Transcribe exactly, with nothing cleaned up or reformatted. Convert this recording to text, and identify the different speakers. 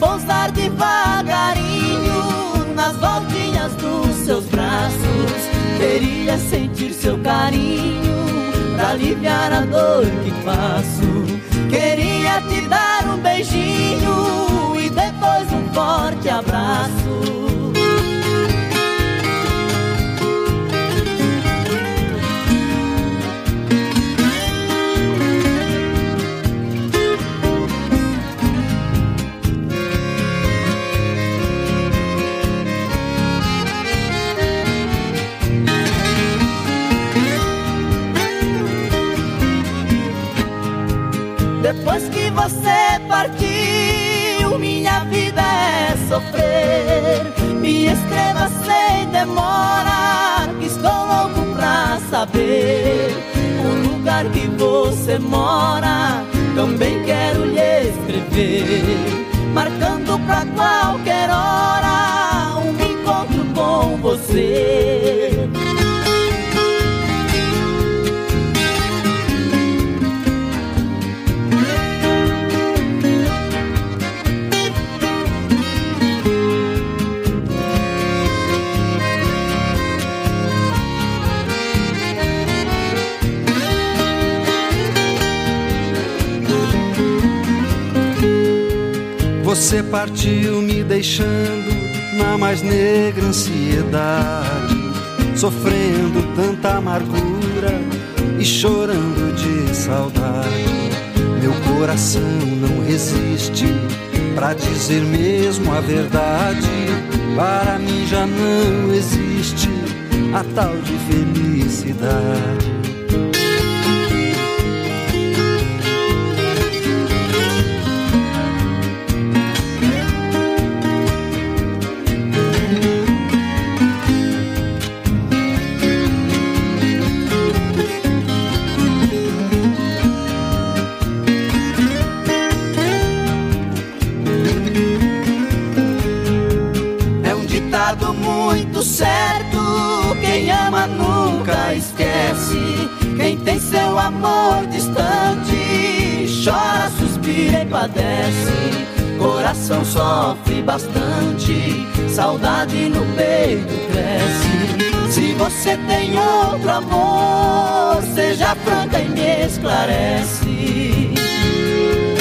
Speaker 1: pousar devagarinho nas voltinhas dos seus braços. Queria sentir seu carinho pra aliviar a dor que passo. Queria te dar um beijinho e depois um forte abraço. Depois que você partiu, minha vida é sofrer. Me escreva sem demora, que estou louco pra saber o lugar que você mora. Também quero lhe escrever, marcando pra qualquer hora um encontro com você.
Speaker 2: Você partiu me deixando na mais negra ansiedade, sofrendo tanta amargura e chorando de saudade. Meu coração não resiste pra dizer mesmo a verdade. Para mim já não existe a tal de felicidade.
Speaker 1: Muito certo, quem ama nunca esquece. Quem tem seu amor distante chora, suspira e padece. Coração sofre bastante, saudade no peito cresce. Se você tem outro amor, seja franca e me esclarece.